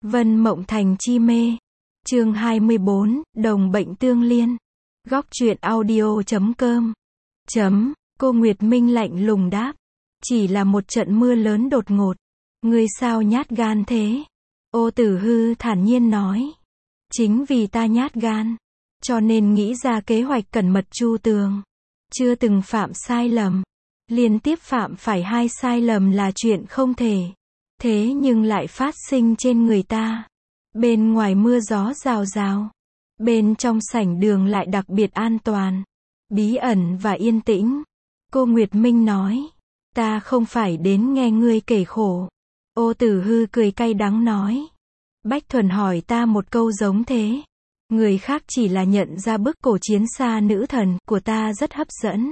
Vân Mộng Thành chi mê. Chương 24, đồng bệnh tương liên. Góc truyện audio.com. Cô Nguyệt Minh lạnh lùng đáp. Chỉ là một trận mưa lớn đột ngột. Ngươi sao nhát gan thế? Ô Tử Hư thản nhiên nói. Chính vì ta nhát gan, cho nên nghĩ ra kế hoạch cẩn mật chu tường. Chưa từng phạm sai lầm. Liên tiếp phạm phải 2 sai lầm là chuyện không thể. Thế nhưng lại phát sinh trên người ta. Bên ngoài mưa gió rào rào. Bên trong sảnh đường lại đặc biệt an toàn, bí ẩn và yên tĩnh. Cô Nguyệt Minh nói. Ta không phải đến nghe ngươi kể khổ. Ô Tử Hư cười cay đắng nói. Bách Thuần hỏi ta một câu giống thế. Người khác chỉ là nhận ra bức cổ chiến xa nữ thần của ta rất hấp dẫn.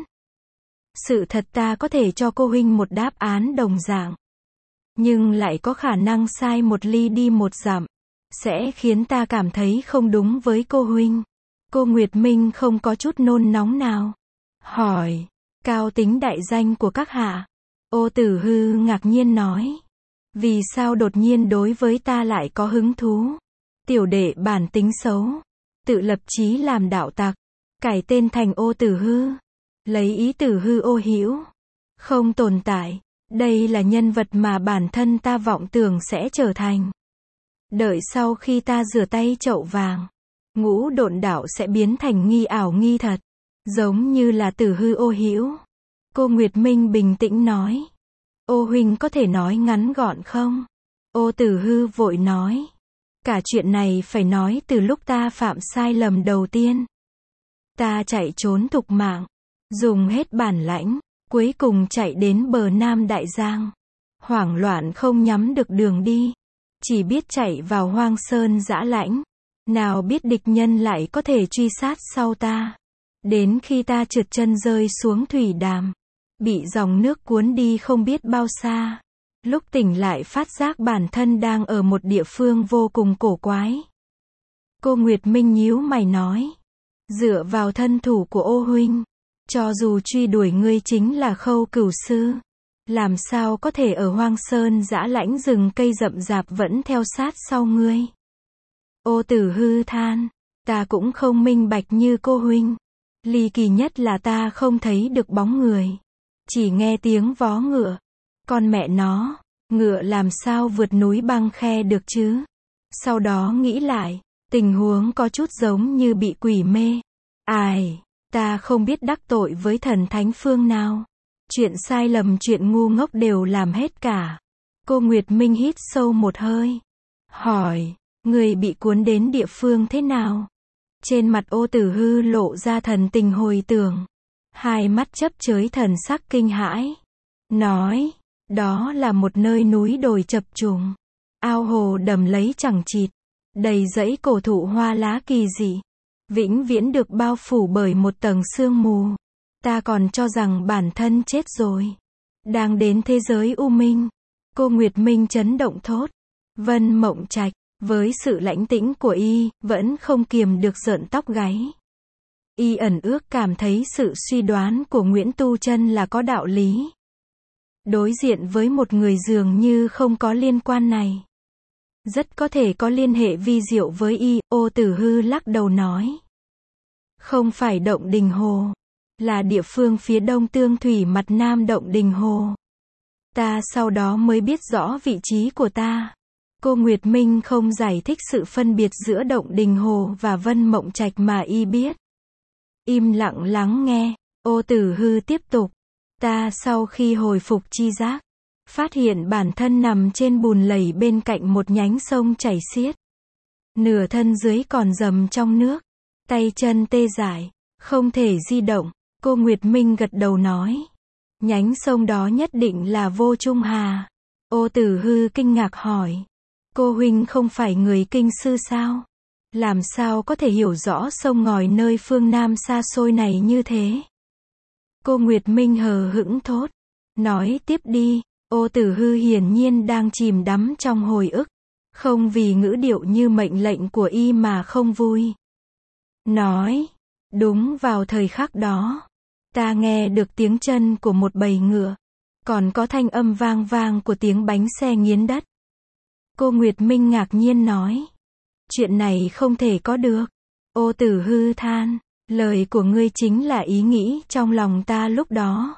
Sự thật ta có thể cho cô huynh một đáp án đồng dạng, nhưng lại có khả năng sai một ly đi một dặm, sẽ khiến ta cảm thấy không đúng với cô huynh. Cô Nguyệt Minh không có chút nôn nóng nào. Hỏi, cao tính đại danh của các hạ. Ô Tử Hư ngạc nhiên nói. Vì sao đột nhiên đối với ta lại có hứng thú? Tiểu đệ bản tính xấu, tự lập chí làm đạo tặc, cải tên thành Ô Tử Hư, lấy ý Tử Hư ô hữu, không tồn tại. Đây là nhân vật mà bản thân ta vọng tưởng sẽ trở thành. Đợi sau khi ta rửa tay chậu vàng, ngũ độn đạo sẽ biến thành nghi ảo nghi thật, giống như là Tử Hư ô hữu. Cô Nguyệt Minh bình tĩnh nói. Ô huynh có thể nói ngắn gọn không? Ô Tử Hư vội nói. Cả chuyện này phải nói từ lúc ta phạm sai lầm đầu tiên. Ta chạy trốn thục mạng, dùng hết bản lãnh, cuối cùng chạy đến bờ Nam Đại Giang. Hoảng loạn không nhắm được đường đi, chỉ biết chạy vào hoang sơn dã lãnh. Nào biết địch nhân lại có thể truy sát sau ta. Đến khi ta trượt chân rơi xuống thủy đàm, bị dòng nước cuốn đi không biết bao xa. Lúc tỉnh lại phát giác bản thân đang ở một địa phương vô cùng cổ quái. Cô Nguyệt Minh nhíu mày nói. Dựa vào thân thủ của ô huynh, cho dù truy đuổi ngươi chính là Khâu Cửu sư, làm sao có thể ở hoang sơn dã lãnh rừng cây rậm rạp vẫn theo sát sau ngươi? Ô Tử Hư than. Ta cũng không minh bạch như cô huynh. Ly kỳ nhất là ta không thấy được bóng người, chỉ nghe tiếng vó ngựa. Con mẹ nó, ngựa làm sao vượt núi băng khe được chứ? Sau đó nghĩ lại, tình huống có chút giống như bị quỷ mê. Ai, ta không biết đắc tội với thần thánh phương nào. Chuyện sai lầm chuyện ngu ngốc đều làm hết cả. Cô Nguyệt Minh hít sâu một hơi. Hỏi, người bị cuốn đến địa phương thế nào? Trên mặt Ô Tử Hư lộ ra thần tình hồi tưởng. Hai mắt chớp chới thần sắc kinh hãi. Nói, đó là một nơi núi đồi chập trùng, ao hồ đầm lấy chẳng chịt, đầy dãy cổ thụ hoa lá kỳ dị, vĩnh viễn được bao phủ bởi một tầng sương mù. Ta còn cho rằng bản thân chết rồi, đang đến thế giới u minh. Cô Nguyệt Minh chấn động thốt. Vân Mộng Trạch, với sự lãnh tĩnh của y, vẫn không kiềm được rợn tóc gáy. Y ẩn ước cảm thấy sự suy đoán của Nguyễn Tu Chân là có đạo lý. Đối diện với một người dường như không có liên quan này, rất có thể có liên hệ vi diệu với y. Ô Tử Hư lắc đầu nói. Không phải Động Đình Hồ, là địa phương phía đông Tương Thủy mặt nam Động Đình Hồ. Ta sau đó mới biết rõ vị trí của ta. Cô Nguyệt Minh không giải thích sự phân biệt giữa Động Đình Hồ và Vân Mộng Trạch mà y biết. Im lặng lắng nghe. Ô Tử Hư tiếp tục. Ta sau khi hồi phục chi giác, phát hiện bản thân nằm trên bùn lầy bên cạnh một nhánh sông chảy xiết. Nửa thân dưới còn dầm trong nước, tay chân tê dại, không thể di động. Cô Nguyệt Minh gật đầu nói. Nhánh sông đó nhất định là Vô Trung Hà. Ô Tử Hư kinh ngạc hỏi. Cô huynh không phải người kinh sư sao? Làm sao có thể hiểu rõ sông ngòi nơi phương Nam xa xôi này như thế? Cô Nguyệt Minh hờ hững thốt. Nói tiếp đi. Ô Tử Hư hiển nhiên đang chìm đắm trong hồi ức, không vì ngữ điệu như mệnh lệnh của y mà không vui. Nói. Đúng vào thời khắc đó, ta nghe được tiếng chân của một bầy ngựa, còn có thanh âm vang vang của tiếng bánh xe nghiến đất. Cô Nguyệt Minh ngạc nhiên nói. Chuyện này không thể có được. Ô Tử Hư than. Lời của ngươi chính là ý nghĩ trong lòng ta lúc đó.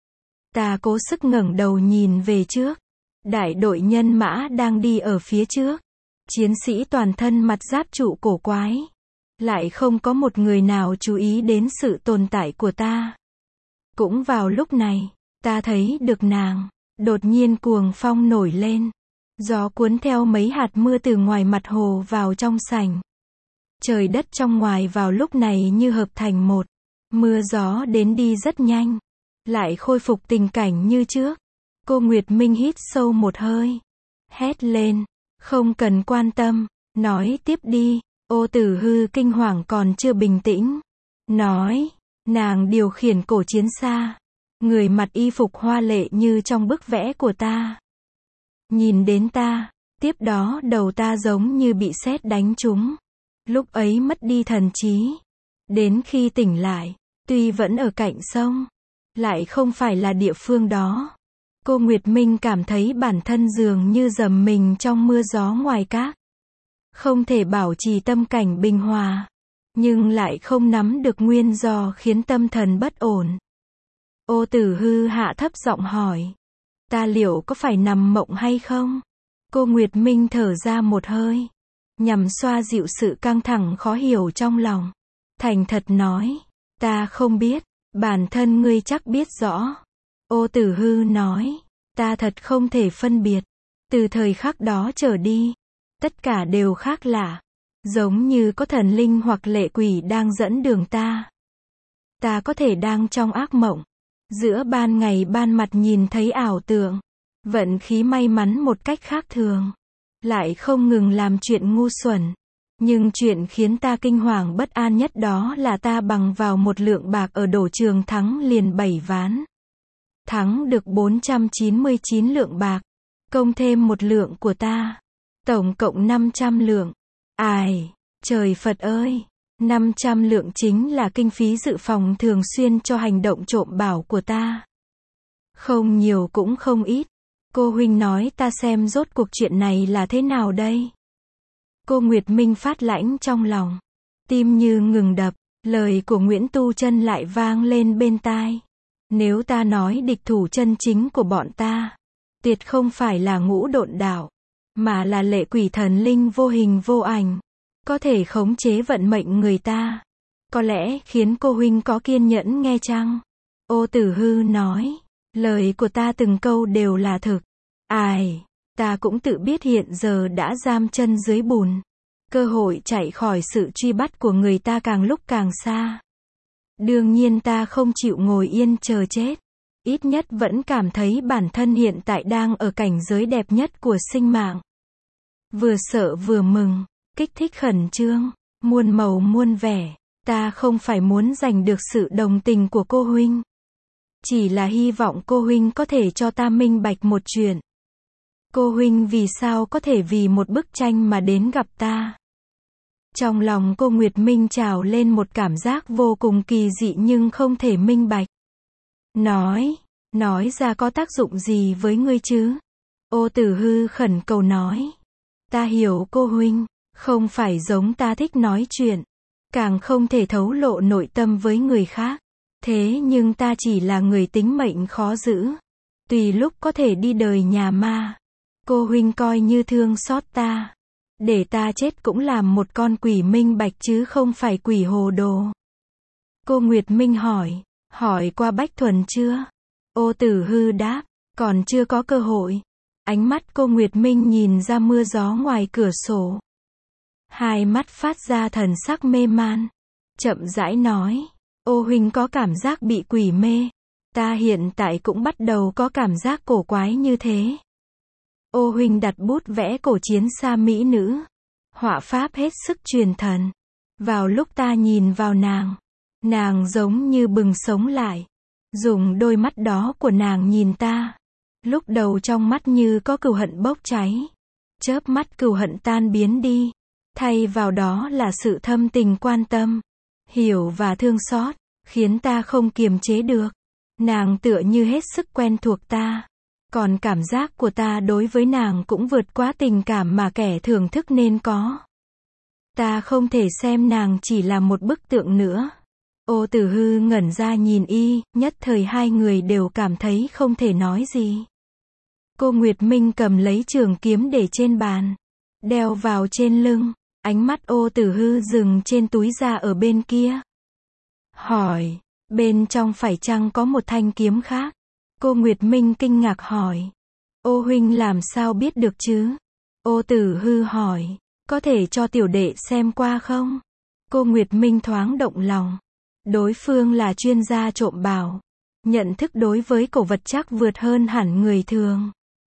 Ta cố sức ngẩng đầu nhìn về trước. Đại đội nhân mã đang đi ở phía trước. Chiến sĩ toàn thân mặt giáp trụ cổ quái. Lại không có một người nào chú ý đến sự tồn tại của ta. Cũng vào lúc này, ta thấy được nàng. Đột nhiên cuồng phong nổi lên. Gió cuốn theo mấy hạt mưa từ ngoài mặt hồ vào trong sảnh. Trời đất trong ngoài vào lúc này như hợp thành một. Mưa gió đến đi rất nhanh. Lại khôi phục tình cảnh như trước. Cô Nguyệt Minh hít sâu một hơi. Hét lên. Không cần quan tâm. Nói tiếp đi. Ô Tử Hư kinh hoàng còn chưa bình tĩnh. Nói. Nàng điều khiển cổ chiến xa. Người mặc y phục hoa lệ như trong bức vẽ của ta. Nhìn đến ta. Tiếp đó đầu ta giống như bị sét đánh trúng. Lúc ấy mất đi thần trí. Đến khi tỉnh lại. Tuy vẫn ở cạnh sông. Lại không phải là địa phương đó. Cô Nguyệt Minh cảm thấy bản thân dường như dầm mình trong mưa gió ngoài cát. Không thể bảo trì tâm cảnh bình hòa. Nhưng lại không nắm được nguyên do khiến tâm thần bất ổn. Ô Tử Hư hạ thấp giọng hỏi. Ta liệu có phải nằm mộng hay không? Cô Nguyệt Minh thở ra một hơi. Nhằm xoa dịu sự căng thẳng khó hiểu trong lòng. Thành thật nói. Ta không biết. Bản thân ngươi chắc biết rõ. Ô Tử Hư nói. Ta thật không thể phân biệt. Từ thời khắc đó trở đi. Tất cả đều khác lạ. Giống như có thần linh hoặc lệ quỷ đang dẫn đường ta. Ta có thể đang trong ác mộng. Giữa ban ngày ban mặt nhìn thấy ảo tượng. Vận khí may mắn một cách khác thường. Lại không ngừng làm chuyện ngu xuẩn. Nhưng chuyện khiến ta kinh hoàng bất an nhất đó là ta bằng vào một lượng bạc ở đổ trường thắng liền 7 ván. Thắng được 499 lượng bạc. Công thêm một lượng của ta. Tổng cộng 500 lượng. Ai, trời Phật ơi! 500 lượng chính là kinh phí dự phòng thường xuyên cho hành động trộm bảo của ta. Không nhiều cũng không ít. Cô huynh nói ta xem rốt cuộc chuyện này là thế nào đây? Cô Nguyệt Minh phát lãnh trong lòng. Tim như ngừng đập. Lời của Nguyễn Tu Chân lại vang lên bên tai. Nếu ta nói địch thủ chân chính của bọn ta, tuyệt không phải là Ngũ Độn Đạo, mà là lệ quỷ thần linh vô hình vô ảnh, có thể khống chế vận mệnh người ta. Có lẽ khiến cô huynh có kiên nhẫn nghe chăng? Ô Tử Hư nói. Lời của ta từng câu đều là thực. Ai, ta cũng tự biết hiện giờ đã giam chân dưới bùn. Cơ hội chạy khỏi sự truy bắt của người ta càng lúc càng xa. Đương nhiên ta không chịu ngồi yên chờ chết. Ít nhất vẫn cảm thấy bản thân hiện tại đang ở cảnh giới đẹp nhất của sinh mạng. Vừa sợ vừa mừng, kích thích khẩn trương, muôn màu muôn vẻ. Ta không phải muốn giành được sự đồng tình của cô huynh. Chỉ là hy vọng cô huynh có thể cho ta minh bạch một chuyện. Cô huynh vì sao có thể vì một bức tranh mà đến gặp ta? Trong lòng cô Nguyệt Minh trào lên một cảm giác vô cùng kỳ dị nhưng không thể minh bạch. Nói ra có tác dụng gì với ngươi chứ? Ô Tử Hư khẩn cầu nói. Ta hiểu cô huynh, không phải giống ta thích nói chuyện, càng không thể thấu lộ nội tâm với người khác. Thế nhưng ta chỉ là người tính mệnh khó giữ. Tùy lúc có thể đi đời nhà ma. Cô huynh coi như thương xót ta. Để ta chết cũng làm một con quỷ minh bạch chứ không phải quỷ hồ đồ. Cô Nguyệt Minh hỏi qua Bách Thuần chưa? Ô Tử Hư đáp, còn chưa có cơ hội. Ánh mắt cô Nguyệt Minh nhìn ra mưa gió ngoài cửa sổ. Hai mắt phát ra thần sắc mê man. Chậm rãi nói, ô huynh có cảm giác bị quỷ mê. Ta hiện tại cũng bắt đầu có cảm giác cổ quái như thế. Ô huynh đặt bút vẽ cổ chiến xa mỹ nữ. Họa pháp hết sức truyền thần. Vào lúc ta nhìn vào nàng giống như bừng sống lại. Dùng đôi mắt đó của nàng nhìn ta. Lúc đầu trong mắt như có cừu hận bốc cháy. Chớp mắt cừu hận tan biến đi. Thay vào đó là sự thâm tình quan tâm, hiểu và thương xót, khiến ta không kiềm chế được. Nàng tựa như hết sức quen thuộc ta. Còn cảm giác của ta đối với nàng cũng vượt quá tình cảm mà kẻ thưởng thức nên có. Ta không thể xem nàng chỉ là một bức tượng nữa. Ô Tử Hư ngẩn ra nhìn y, nhất thời hai người đều cảm thấy không thể nói gì. Cô Nguyệt Minh cầm lấy trường kiếm để trên bàn, đeo vào trên lưng, ánh mắt Ô Tử Hư dừng trên túi da ở bên kia. Hỏi, bên trong phải chăng có một thanh kiếm khác? Cô Nguyệt Minh kinh ngạc hỏi. Ô huynh làm sao biết được chứ? Ô Tử Hư hỏi, có thể cho tiểu đệ xem qua không? Cô Nguyệt Minh thoáng động lòng. Đối phương là chuyên gia trộm bảo. Nhận thức đối với cổ vật chắc vượt hơn hẳn người thường.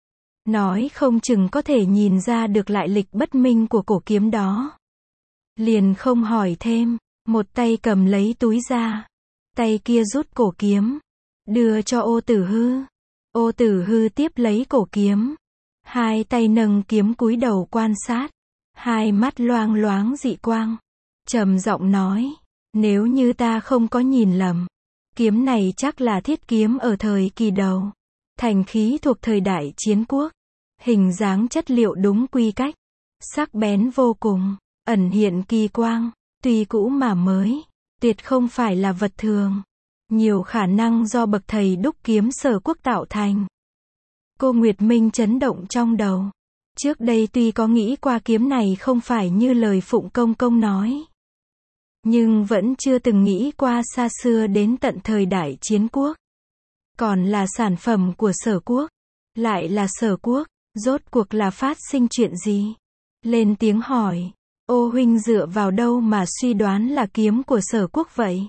Nói không chừng có thể nhìn ra được lại lịch bất minh của cổ kiếm đó. Liền không hỏi thêm, một tay cầm lấy túi da, tay kia rút cổ kiếm, đưa cho Ô Tử Hư. Ô Tử Hư tiếp lấy cổ kiếm, hai tay nâng kiếm cúi đầu quan sát, hai mắt loang loáng dị quang, trầm giọng nói, nếu như ta không có nhìn lầm, kiếm này chắc là thiết kiếm ở thời kỳ đầu, thành khí thuộc thời đại chiến quốc, hình dáng chất liệu đúng quy cách, sắc bén vô cùng, ẩn hiện kỳ quang, tuy cũ mà mới, tuyệt không phải là vật thường, nhiều khả năng do bậc thầy đúc kiếm Sở Quốc tạo thành. Cô Nguyệt Minh chấn động trong đầu. Trước đây tuy có nghĩ qua kiếm này không phải như lời Phụng Công Công nói, nhưng vẫn chưa từng nghĩ qua xa xưa đến tận thời đại chiến quốc. Còn là sản phẩm của Sở Quốc, lại là Sở Quốc, rốt cuộc là phát sinh chuyện gì? Lên tiếng hỏi, Ô huynh dựa vào đâu mà suy đoán là kiếm của Sở Quốc vậy?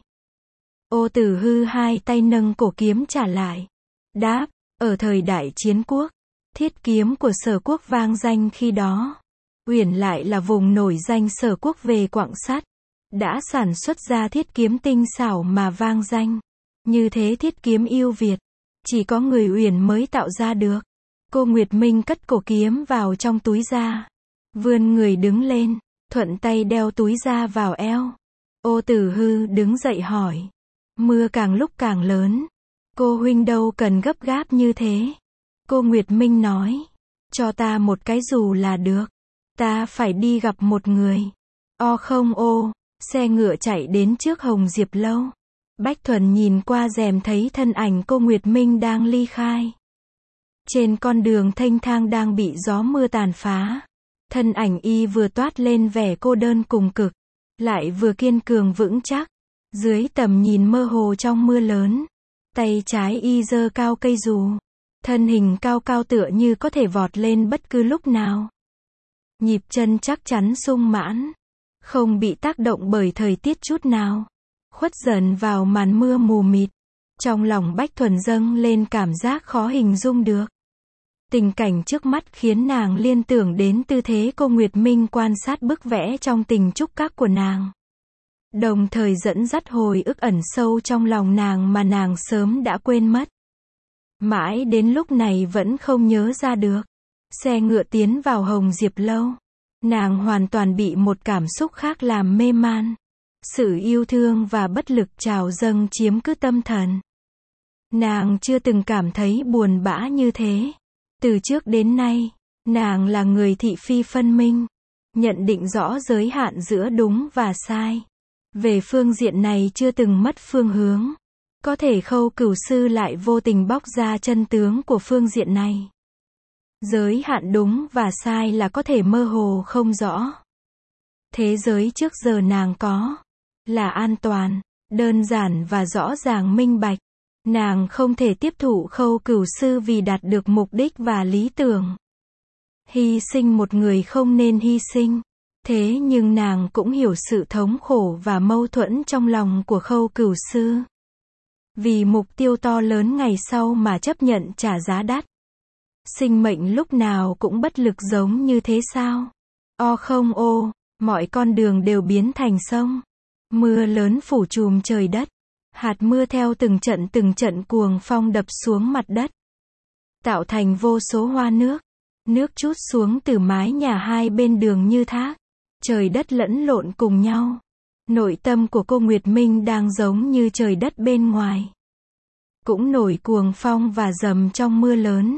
Ô Tử Hư hai tay nâng cổ kiếm trả lại. Đáp, ở thời đại chiến quốc, thiết kiếm của Sở Quốc vang danh khi đó. Uyển lại là vùng nổi danh Sở Quốc về quặng sắt, đã sản xuất ra thiết kiếm tinh xảo mà vang danh. Như thế thiết kiếm yêu Việt, chỉ có người Uyển mới tạo ra được. Cô Nguyệt Minh cất cổ kiếm vào trong túi da, vươn người đứng lên, thuận tay đeo túi da vào eo. Ô Tử Hư đứng dậy hỏi, mưa càng lúc càng lớn, cô huynh đâu cần gấp gáp như thế. Cô Nguyệt Minh nói, cho ta một cái dù là được, ta phải đi gặp một người. Không ô, xe ngựa chạy đến trước Hồng Diệp Lâu. Bách Thuần nhìn qua rèm thấy thân ảnh cô Nguyệt Minh đang ly khai. Trên con đường thênh thang đang bị gió mưa tàn phá, thân ảnh y vừa toát lên vẻ cô đơn cùng cực, lại vừa kiên cường vững chắc. Dưới tầm nhìn mơ hồ trong mưa lớn, tay trái y giơ cao cây dù, thân hình cao cao tựa như có thể vọt lên bất cứ lúc nào. Nhịp chân chắc chắn sung mãn, không bị tác động bởi thời tiết chút nào, khuất dần vào màn mưa mù mịt. Trong lòng Bách Thuần dâng lên cảm giác khó hình dung được. Tình cảnh trước mắt khiến nàng liên tưởng đến tư thế cô Nguyệt Minh quan sát bức vẽ trong Tình Trúc Các của nàng. Đồng thời dẫn dắt hồi ức ẩn sâu trong lòng nàng mà nàng sớm đã quên mất. Mãi đến lúc này vẫn không nhớ ra được. Xe ngựa tiến vào Hồng Diệp Lâu. Nàng hoàn toàn bị một cảm xúc khác làm mê man. Sự yêu thương và bất lực trào dâng chiếm cứ tâm thần. Nàng chưa từng cảm thấy buồn bã như thế. Từ trước đến nay, nàng là người thị phi phân minh, nhận định rõ giới hạn giữa đúng và sai. Về phương diện này chưa từng mất phương hướng. Có thể Khâu Cửu sư lại vô tình bóc ra chân tướng của phương diện này. Giới hạn đúng và sai là có thể mơ hồ không rõ. Thế giới trước giờ nàng có là an toàn, đơn giản và rõ ràng minh bạch. Nàng không thể tiếp thụ Khâu Cửu sư vì đạt được mục đích và lý tưởng. Hy sinh một người không nên hy sinh. Thế nhưng nàng cũng hiểu sự thống khổ và mâu thuẫn trong lòng của Khâu Cửu sư. Vì mục tiêu to lớn ngày sau mà chấp nhận trả giá đắt. Sinh mệnh lúc nào cũng bất lực giống như thế sao? Không ô, mọi con đường đều biến thành sông. Mưa lớn phủ trùm trời đất. Hạt mưa theo từng trận cuồng phong đập xuống mặt đất. Tạo thành vô số hoa nước. Nước trút xuống từ mái nhà hai bên đường như thác. Trời đất lẫn lộn cùng nhau. Nội tâm của cô Nguyệt Minh đang giống như trời đất bên ngoài. Cũng nổi cuồng phong và dầm trong mưa lớn.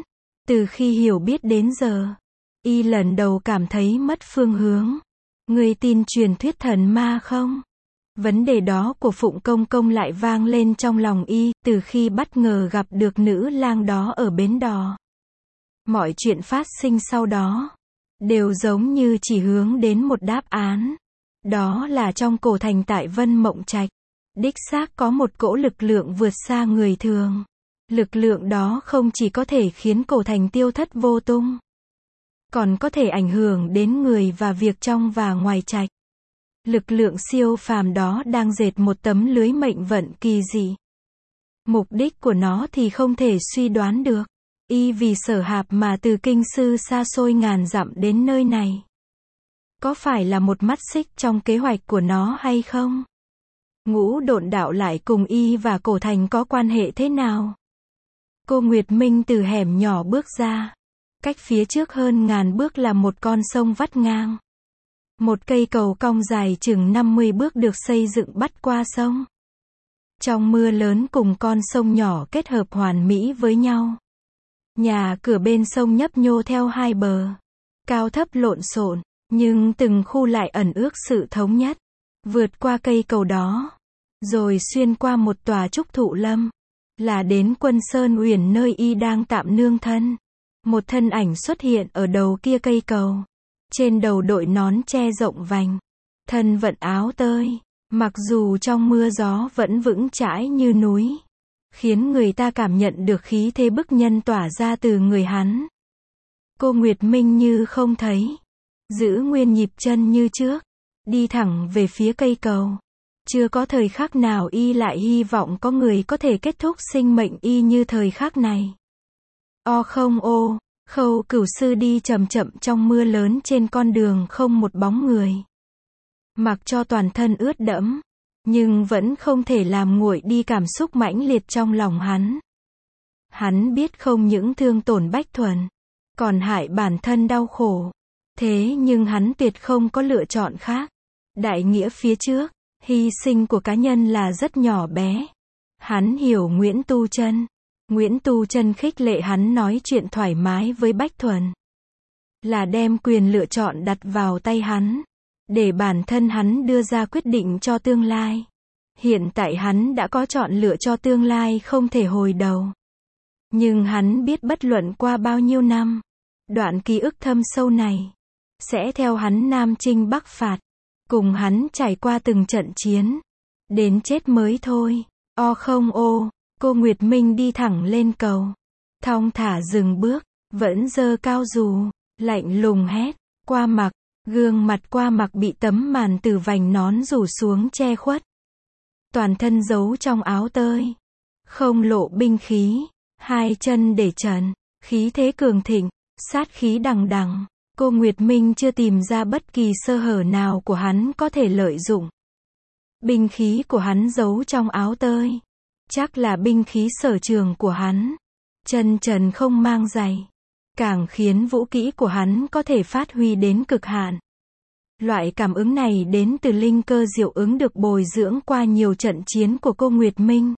Từ khi hiểu biết đến giờ, y lần đầu cảm thấy mất phương hướng. Ngươi tin truyền thuyết thần ma không? Vấn đề đó của Phụng Công Công lại vang lên trong lòng y, từ khi bất ngờ gặp được nữ lang đó ở bến đò. Mọi chuyện phát sinh sau đó, đều giống như chỉ hướng đến một đáp án. Đó là trong cổ thành tại Vân Mộng Trạch, đích xác có một cỗ lực lượng vượt xa người thường. Lực lượng đó không chỉ có thể khiến cổ thành tiêu thất vô tung, còn có thể ảnh hưởng đến người và việc trong và ngoài trạch. Lực lượng siêu phàm đó đang dệt một tấm lưới mệnh vận kỳ dị. Mục đích của nó thì không thể suy đoán được. Y vì Sở Hạp mà từ kinh sư xa xôi ngàn dặm đến nơi này. Có phải là một mắt xích trong kế hoạch của nó hay không? Ngũ Độn Đạo lại cùng y và cổ thành có quan hệ thế nào? Cô Nguyệt Minh từ hẻm nhỏ bước ra. Cách phía trước hơn ngàn bước là một con sông vắt ngang. Một cây cầu cong dài chừng 50 bước được xây dựng bắt qua sông. Trong mưa lớn cùng con sông nhỏ kết hợp hoàn mỹ với nhau. Nhà cửa bên sông nhấp nhô theo hai bờ. Cao thấp lộn xộn, nhưng từng khu lại ẩn ước sự thống nhất. Vượt qua cây cầu đó, rồi xuyên qua một tòa trúc thụ lâm, là đến Quân Sơn Uyển nơi y đang tạm nương thân. Một thân ảnh xuất hiện ở đầu kia cây cầu. Trên đầu đội nón che rộng vành. Thân vận áo tơi. Mặc dù trong mưa gió vẫn vững chãi như núi. Khiến người ta cảm nhận được khí thế bức nhân tỏa ra từ người hắn. Cô Nguyệt Minh như không thấy. Giữ nguyên nhịp chân như trước. Đi thẳng về phía cây cầu. Chưa có thời khắc nào y lại hy vọng có người có thể kết thúc sinh mệnh y như thời khắc này. O không ô, Khâu Cửu sư đi chậm chậm trong mưa lớn trên con đường không một bóng người. Mặc cho toàn thân ướt đẫm, nhưng vẫn không thể làm nguội đi cảm xúc mãnh liệt trong lòng hắn. Hắn biết không những thương tổn Bách Thuần, còn hại bản thân đau khổ. Thế nhưng hắn tuyệt không có lựa chọn khác. Đại nghĩa phía trước, hy sinh của cá nhân là rất nhỏ bé. Hắn hiểu Nguyễn Tu Chân. Nguyễn Tu Chân khích lệ hắn nói chuyện thoải mái với Bách Thuần. Là đem quyền lựa chọn đặt vào tay hắn. Để bản thân hắn đưa ra quyết định cho tương lai. Hiện tại hắn đã có chọn lựa cho tương lai không thể hồi đầu. Nhưng hắn biết bất luận qua bao nhiêu năm, đoạn ký ức thâm sâu này sẽ theo hắn Nam Chinh Bắc Phạt, cùng hắn trải qua từng trận chiến, đến chết mới thôi. O không ô, cô Nguyệt Minh đi thẳng lên cầu, thong thả dừng bước, vẫn giơ cao dù, lạnh lùng hét, Qua Mặc. Gương mặt Qua Mặc bị tấm màn từ vành nón rủ xuống che khuất. Toàn thân giấu trong áo tơi, không lộ binh khí, hai chân để trần, khí thế cường thịnh, sát khí đằng đằng. Cô Nguyệt Minh chưa tìm ra bất kỳ sơ hở nào của hắn có thể lợi dụng. Binh khí của hắn giấu trong áo tơi, chắc là binh khí sở trường của hắn. Chân trần không mang giày, càng khiến vũ kỹ của hắn có thể phát huy đến cực hạn. Loại cảm ứng này đến từ linh cơ diệu ứng được bồi dưỡng qua nhiều trận chiến của cô Nguyệt Minh.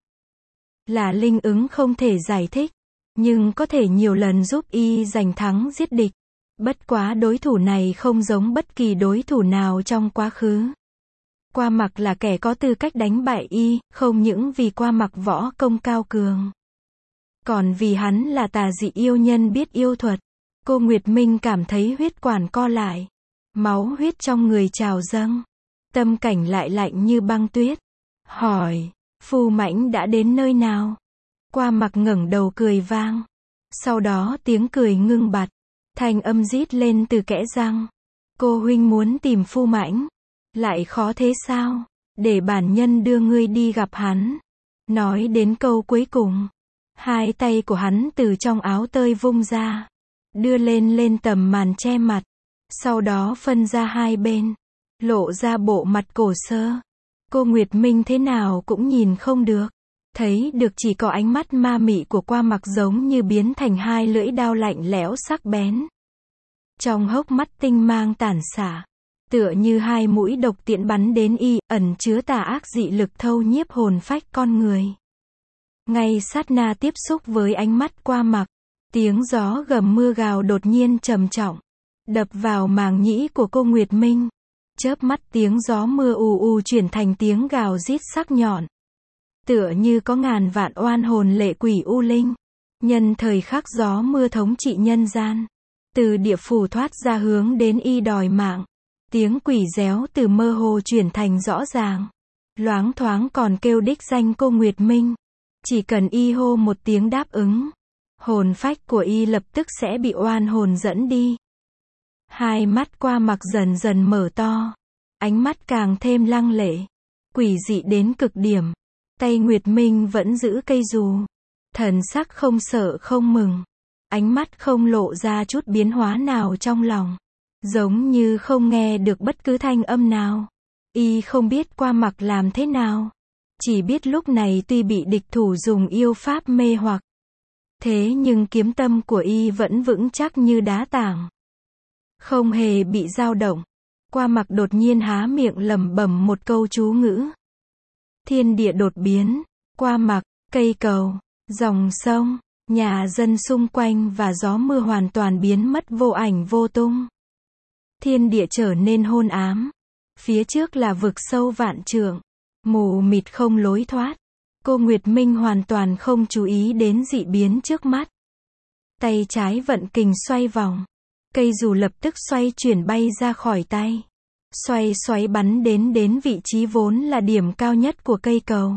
Là linh ứng không thể giải thích, nhưng có thể nhiều lần giúp y giành thắng giết địch. Bất quá đối thủ này không giống bất kỳ đối thủ nào trong quá khứ. Qua Mặc là kẻ có tư cách đánh bại y, không những vì Qua Mặc võ công cao cường, còn vì hắn là tà dị yêu nhân biết yêu thuật. Cô Nguyệt Minh cảm thấy huyết quản co lại, máu huyết trong người trào dâng, tâm cảnh lại lạnh như băng tuyết. Hỏi, Phu Mãnh đã đến nơi nào? Qua Mặc ngẩng đầu cười vang. Sau đó tiếng cười ngưng bặt, thanh âm rít lên từ kẽ răng. Cô huynh muốn tìm Phu Mãnh, lại khó thế sao? Để bản nhân đưa ngươi đi gặp hắn. Nói đến câu cuối cùng, hai tay của hắn từ trong áo tơi vung ra, đưa lên tầm màn che mặt. Sau đó phân ra hai bên, lộ ra bộ mặt cổ sơ. Cô Nguyệt Minh thế nào cũng nhìn không được. Thấy được chỉ có ánh mắt ma mị của Qua Mặc giống như biến thành hai lưỡi đao lạnh lẽo sắc bén. Trong hốc mắt tinh mang tản xạ, tựa như hai mũi độc tiễn bắn đến y, ẩn chứa tà ác dị lực thâu nhiếp hồn phách con người. Ngay sát na tiếp xúc với ánh mắt Qua Mặc, Tiếng gió gầm mưa gào đột nhiên trầm trọng, đập vào màng nhĩ của cô Nguyệt Minh. Chớp mắt tiếng gió mưa ù ù chuyển thành tiếng gào rít sắc nhọn. Tựa như có ngàn vạn oan hồn lệ quỷ u linh. Nhân thời khắc gió mưa thống trị nhân gian. Từ địa phủ thoát ra hướng đến y đòi mạng. Tiếng quỷ réo từ mơ hồ chuyển thành rõ ràng. Loáng thoáng còn kêu đích danh cô Nguyệt Minh. Chỉ cần y hô một tiếng đáp ứng, hồn phách của y lập tức sẽ bị oan hồn dẫn đi. Hai mắt Qua Mặc dần dần mở to. Ánh mắt càng thêm lăng lệ. Quỷ dị đến cực điểm. Tay Nguyệt Minh vẫn giữ cây dù. Thần sắc không sợ không mừng. Ánh mắt không lộ ra chút biến hóa nào trong lòng. Giống như không nghe được bất cứ thanh âm nào. Y không biết Qua Mặc làm thế nào. Chỉ biết lúc này tuy bị địch thủ dùng yêu pháp mê hoặc. Thế nhưng kiếm tâm của y vẫn vững chắc như đá tảng. Không hề bị dao động. Qua Mặc đột nhiên há miệng lẩm bẩm một câu chú ngữ. Thiên địa đột biến. Qua Mặc, cây cầu, dòng sông, nhà dân xung quanh và gió mưa hoàn toàn biến mất vô ảnh vô tung. Thiên địa trở nên hôn ám. Phía trước là vực sâu vạn trượng. Mù mịt không lối thoát. Cô Nguyệt Minh hoàn toàn không chú ý đến dị biến trước mắt. Tay trái vận kình xoay vòng. Cây dù lập tức xoay chuyển bay ra khỏi tay. Xoay bắn đến vị trí vốn là điểm cao nhất của cây cầu.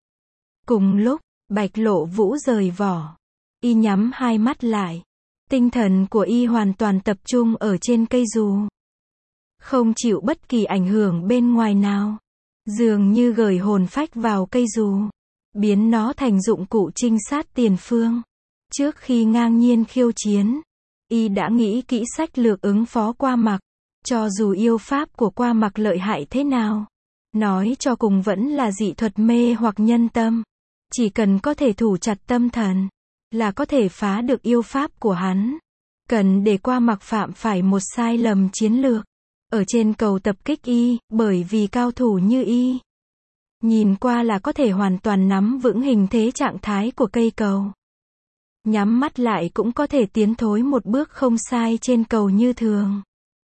Cùng lúc, Bạch Lộ Vũ rời vỏ. Y nhắm hai mắt lại. Tinh thần của y hoàn toàn tập trung ở trên cây dù. Không chịu bất kỳ ảnh hưởng bên ngoài nào. Dường như gửi hồn phách vào cây dù. Biến nó thành dụng cụ trinh sát tiền phương. Trước khi ngang nhiên khiêu chiến, y đã nghĩ kỹ sách lược ứng phó Qua Mặc. Cho dù yêu pháp của Qua Mặc lợi hại thế nào, nói cho cùng vẫn là dị thuật mê hoặc nhân tâm. Chỉ cần có thể thủ chặt tâm thần, là có thể phá được yêu pháp của hắn. Cần để Qua Mặc phạm phải một sai lầm chiến lược. Ở trên cầu tập kích y, bởi vì cao thủ như y. Nhìn qua là có thể hoàn toàn nắm vững hình thế trạng thái của cây cầu. Nhắm mắt lại cũng có thể tiến thối một bước không sai trên cầu như thường.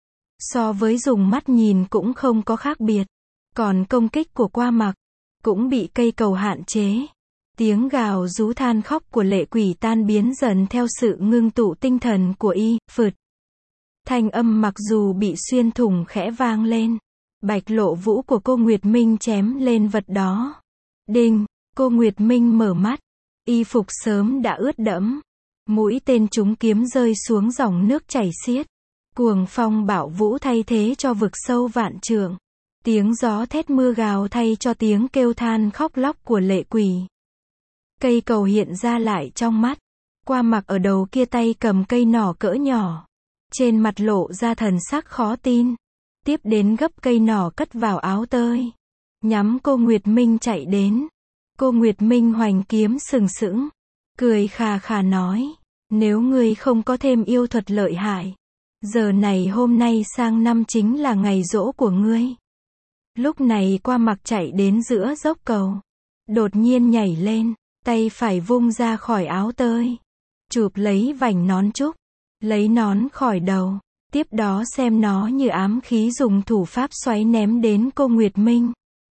So với dùng mắt nhìn cũng không có khác biệt. Còn công kích của Qua Mặc cũng bị cây cầu hạn chế. Tiếng gào rú than khóc của lệ quỷ tan biến dần theo sự ngưng tụ tinh thần của y, phượt. Thanh âm mặc dù bị xuyên thủng khẽ vang lên. Bạch Lộ Vũ của cô Nguyệt Minh chém lên vật đó. Đinh, cô Nguyệt Minh mở mắt. Y phục sớm đã ướt đẫm. Mũi tên trúng kiếm rơi xuống dòng nước chảy xiết. Cuồng phong bạo vũ thay thế cho vực sâu vạn trượng. Tiếng gió thét mưa gào thay cho tiếng kêu than khóc lóc của lệ quỷ. Cây cầu hiện ra lại trong mắt. Qua Mặc ở đầu kia tay cầm cây nỏ cỡ nhỏ. Trên mặt lộ ra thần sắc khó tin. Tiếp đến gấp cây nỏ cất vào áo tơi. Nhắm cô Nguyệt Minh chạy đến. Cô Nguyệt Minh hoành kiếm sừng sững. Cười khà khà nói. Nếu ngươi không có thêm yêu thuật lợi hại. Giờ này hôm nay sang năm chính là ngày giỗ của ngươi. Lúc này Qua Mặc chạy đến giữa dốc cầu. Đột nhiên nhảy lên. Tay phải vung ra khỏi áo tơi. Chụp lấy vành nón trúc. Lấy nón khỏi đầu. Tiếp đó xem nó như ám khí dùng thủ pháp xoáy ném đến cô Nguyệt Minh.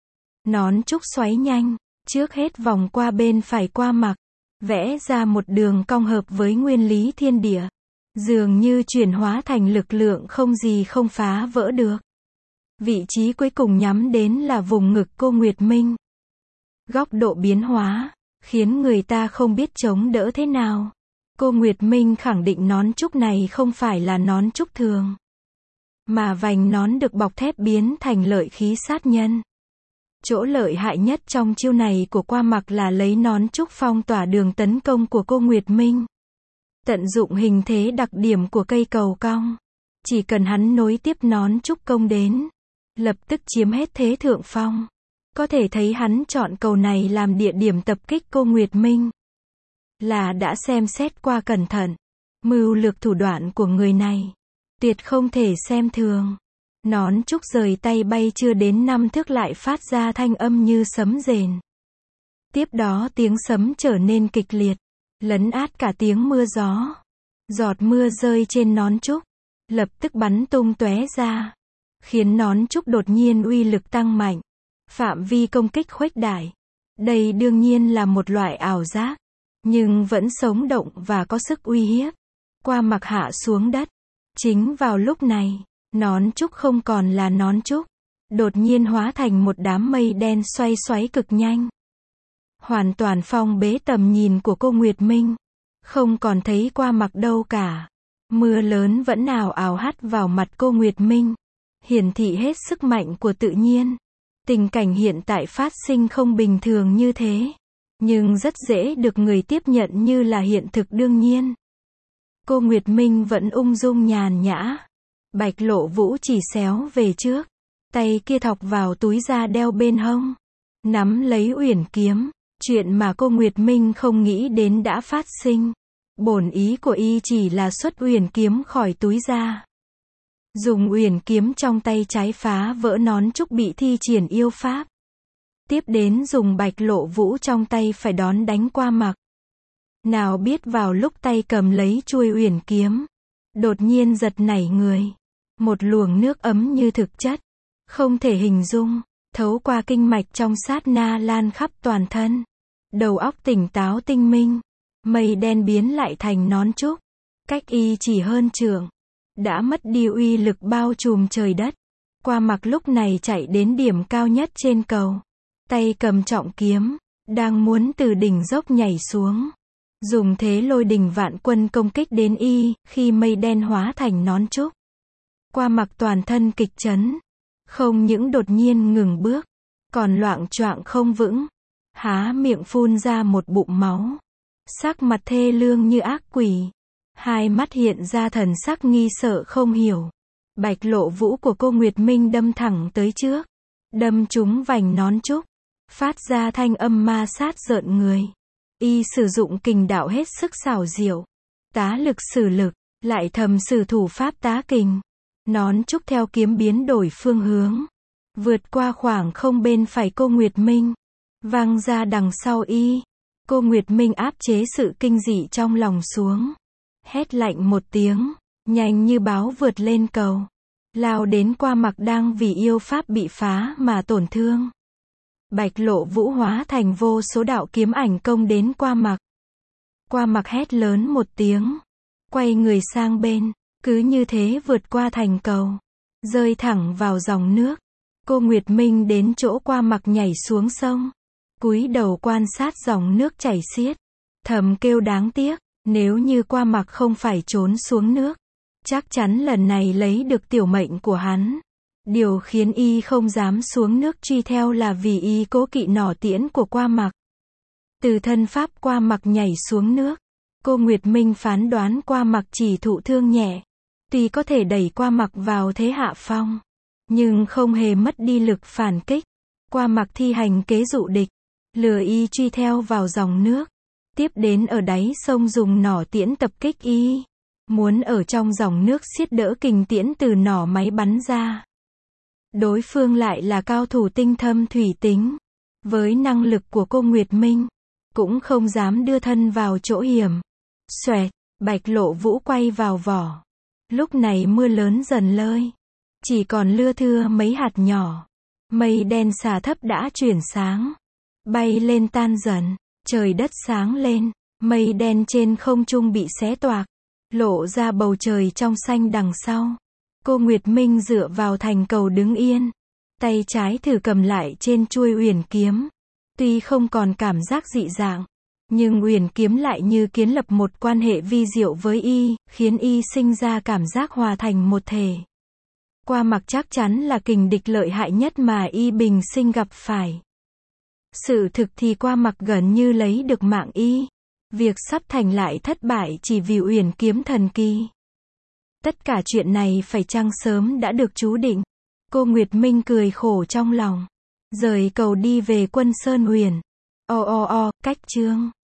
Nón trúc xoáy nhanh. Trước hết vòng qua bên phải Qua Mặc. Vẽ ra một đường cong hợp với nguyên lý thiên địa. Dường như chuyển hóa thành lực lượng không gì không phá vỡ được. Vị trí cuối cùng nhắm đến là vùng ngực cô Nguyệt Minh. Góc độ biến hóa, khiến người ta không biết chống đỡ thế nào. Cô Nguyệt Minh khẳng định nón trúc này không phải là nón trúc thường. Mà vành nón được bọc thép biến thành lợi khí sát nhân. Chỗ lợi hại nhất trong chiêu này của Qua Mặc là lấy nón trúc phong tỏa đường tấn công của cô Nguyệt Minh. Tận dụng hình thế đặc điểm của cây cầu cong. Chỉ cần hắn nối tiếp nón trúc công đến, lập tức chiếm hết thế thượng phong. Có thể thấy hắn chọn cầu này làm địa điểm tập kích cô Nguyệt Minh. Là đã xem xét qua cẩn thận. Mưu lược thủ đoạn của người này. Tuyệt không thể xem thường. Nón trúc rời tay bay chưa đến 5 thước lại phát ra thanh âm như sấm rền. Tiếp đó tiếng sấm trở nên kịch liệt. Lấn át cả tiếng mưa gió. Giọt mưa rơi trên nón trúc, lập tức bắn tung tóe ra, khiến nón trúc đột nhiên uy lực tăng mạnh, phạm vi công kích khuếch đại. Đây đương nhiên là một loại ảo giác, nhưng vẫn sống động và có sức uy hiếp. Qua Mặc hạ xuống đất. Chính vào lúc này, nón trúc không còn là nón trúc, đột nhiên hóa thành một đám mây đen xoay xoáy cực nhanh. Hoàn toàn phong bế tầm nhìn của cô Nguyệt Minh. Không còn thấy Qua Mặc đâu cả. Mưa lớn vẫn ào ào hắt vào mặt cô Nguyệt Minh, hiển thị hết sức mạnh của tự nhiên. Tình cảnh hiện tại phát sinh không bình thường như thế, nhưng rất dễ được người tiếp nhận như là hiện thực đương nhiên. Cô Nguyệt Minh vẫn ung dung nhàn nhã. Bạch Lộ Vũ chỉ xéo về trước, tay kia thọc vào túi da đeo bên hông, nắm lấy uyển kiếm. Chuyện mà cô Nguyệt Minh không nghĩ đến đã phát sinh. Bổn ý của y chỉ là xuất uyển kiếm khỏi túi da, dùng uyển kiếm trong tay trái phá vỡ nón trúc bị thi triển yêu pháp. Tiếp đến dùng Bạch Lộ Vũ trong tay phải đón đánh Qua Mặc. Nào biết vào lúc tay cầm lấy chuôi uyển kiếm, đột nhiên giật nảy người. Một luồng nước ấm như thực chất, không thể hình dung, thấu qua kinh mạch trong sát na lan khắp toàn thân. Đầu óc tỉnh táo tinh minh, mây đen biến lại thành nón trúc. Cách y chỉ hơn trượng, đã mất đi uy lực bao trùm trời đất. Qua Mặc lúc này chạy đến điểm cao nhất trên cầu, tay cầm trọng kiếm, đang muốn từ đỉnh dốc nhảy xuống, dùng thế lôi đình vạn quân công kích đến y, khi mây đen hóa thành nón trúc. Qua Mặc toàn thân kịch chấn, không những đột nhiên ngừng bước, còn loạng choạng không vững, há miệng phun ra một bụng máu, sắc mặt thê lương như ác quỷ, hai mắt hiện ra thần sắc nghi sợ không hiểu. Bạch Lộ Vũ của cô Nguyệt Minh đâm thẳng tới trước, đâm trúng vành nón trúc, phát ra thanh âm ma sát rợn người. Y sử dụng kình đạo hết sức xảo diệu, tá lực sử lực, lại thầm sử thủ pháp tá kình. Nón trúc theo kiếm biến đổi phương hướng, vượt qua khoảng không bên phải cô Nguyệt Minh, văng ra đằng sau y. Cô Nguyệt Minh áp chế sự kinh dị trong lòng xuống, hét lạnh một tiếng, nhanh như báo vượt lên cầu, lao đến Qua Mặc đang vì yêu pháp bị phá mà tổn thương. Bạch Lộ Vũ hóa thành vô số đạo kiếm ảnh công đến Qua Mặc. Qua Mặc hét lớn một tiếng, quay người sang bên, cứ như thế vượt qua thành cầu, rơi thẳng vào dòng nước. Cô Nguyệt Minh đến chỗ Qua Mặc nhảy xuống sông, cúi đầu quan sát dòng nước chảy xiết, thầm kêu đáng tiếc, nếu như Qua Mặc không phải trốn xuống nước, chắc chắn lần này lấy được tiểu mệnh của hắn. Điều khiến y không dám xuống nước truy theo là vì y cố kỵ nỏ tiễn của Qua Mặc. Từ thân pháp Qua Mặc nhảy xuống nước, cô Nguyệt Minh phán đoán Qua Mặc chỉ thụ thương nhẹ, tuy có thể đẩy Qua Mặc vào thế hạ phong, nhưng không hề mất đi lực phản kích. Qua Mặc thi hành kế dụ địch, lừa y truy theo vào dòng nước, tiếp đến ở đáy sông dùng nỏ tiễn tập kích y, muốn ở trong dòng nước xiết đỡ kình tiễn từ nỏ máy bắn ra. Đối phương lại là cao thủ tinh thâm thủy tính, với năng lực của cô Nguyệt Minh, cũng không dám đưa thân vào chỗ hiểm. Xoẹt, Bạch Lộ Vũ quay vào vỏ. Lúc này mưa lớn dần lơi, chỉ còn lưa thưa mấy hạt nhỏ. Mây đen xà thấp đã chuyển sáng, bay lên tan dần, trời đất sáng lên, mây đen trên không trung bị xé toạc, lộ ra bầu trời trong xanh đằng sau. Cô Nguyệt Minh dựa vào thành cầu đứng yên, tay trái thử cầm lại trên chuôi uyển kiếm. Tuy không còn cảm giác dị dạng, nhưng uyển kiếm lại như kiến lập một quan hệ vi diệu với y, khiến y sinh ra cảm giác hòa thành một thể. Qua Mặc chắc chắn là kình địch lợi hại nhất mà y bình sinh gặp phải. Sự thực thì Qua Mặc gần như lấy được mạng y. Việc sắp thành lại thất bại chỉ vì uyển kiếm thần kỳ. Tất cả chuyện này phải chăng sớm đã được chú định? Cô Nguyệt Minh cười khổ trong lòng, rời cầu đi về Quân Sơn Huyền. Cách chương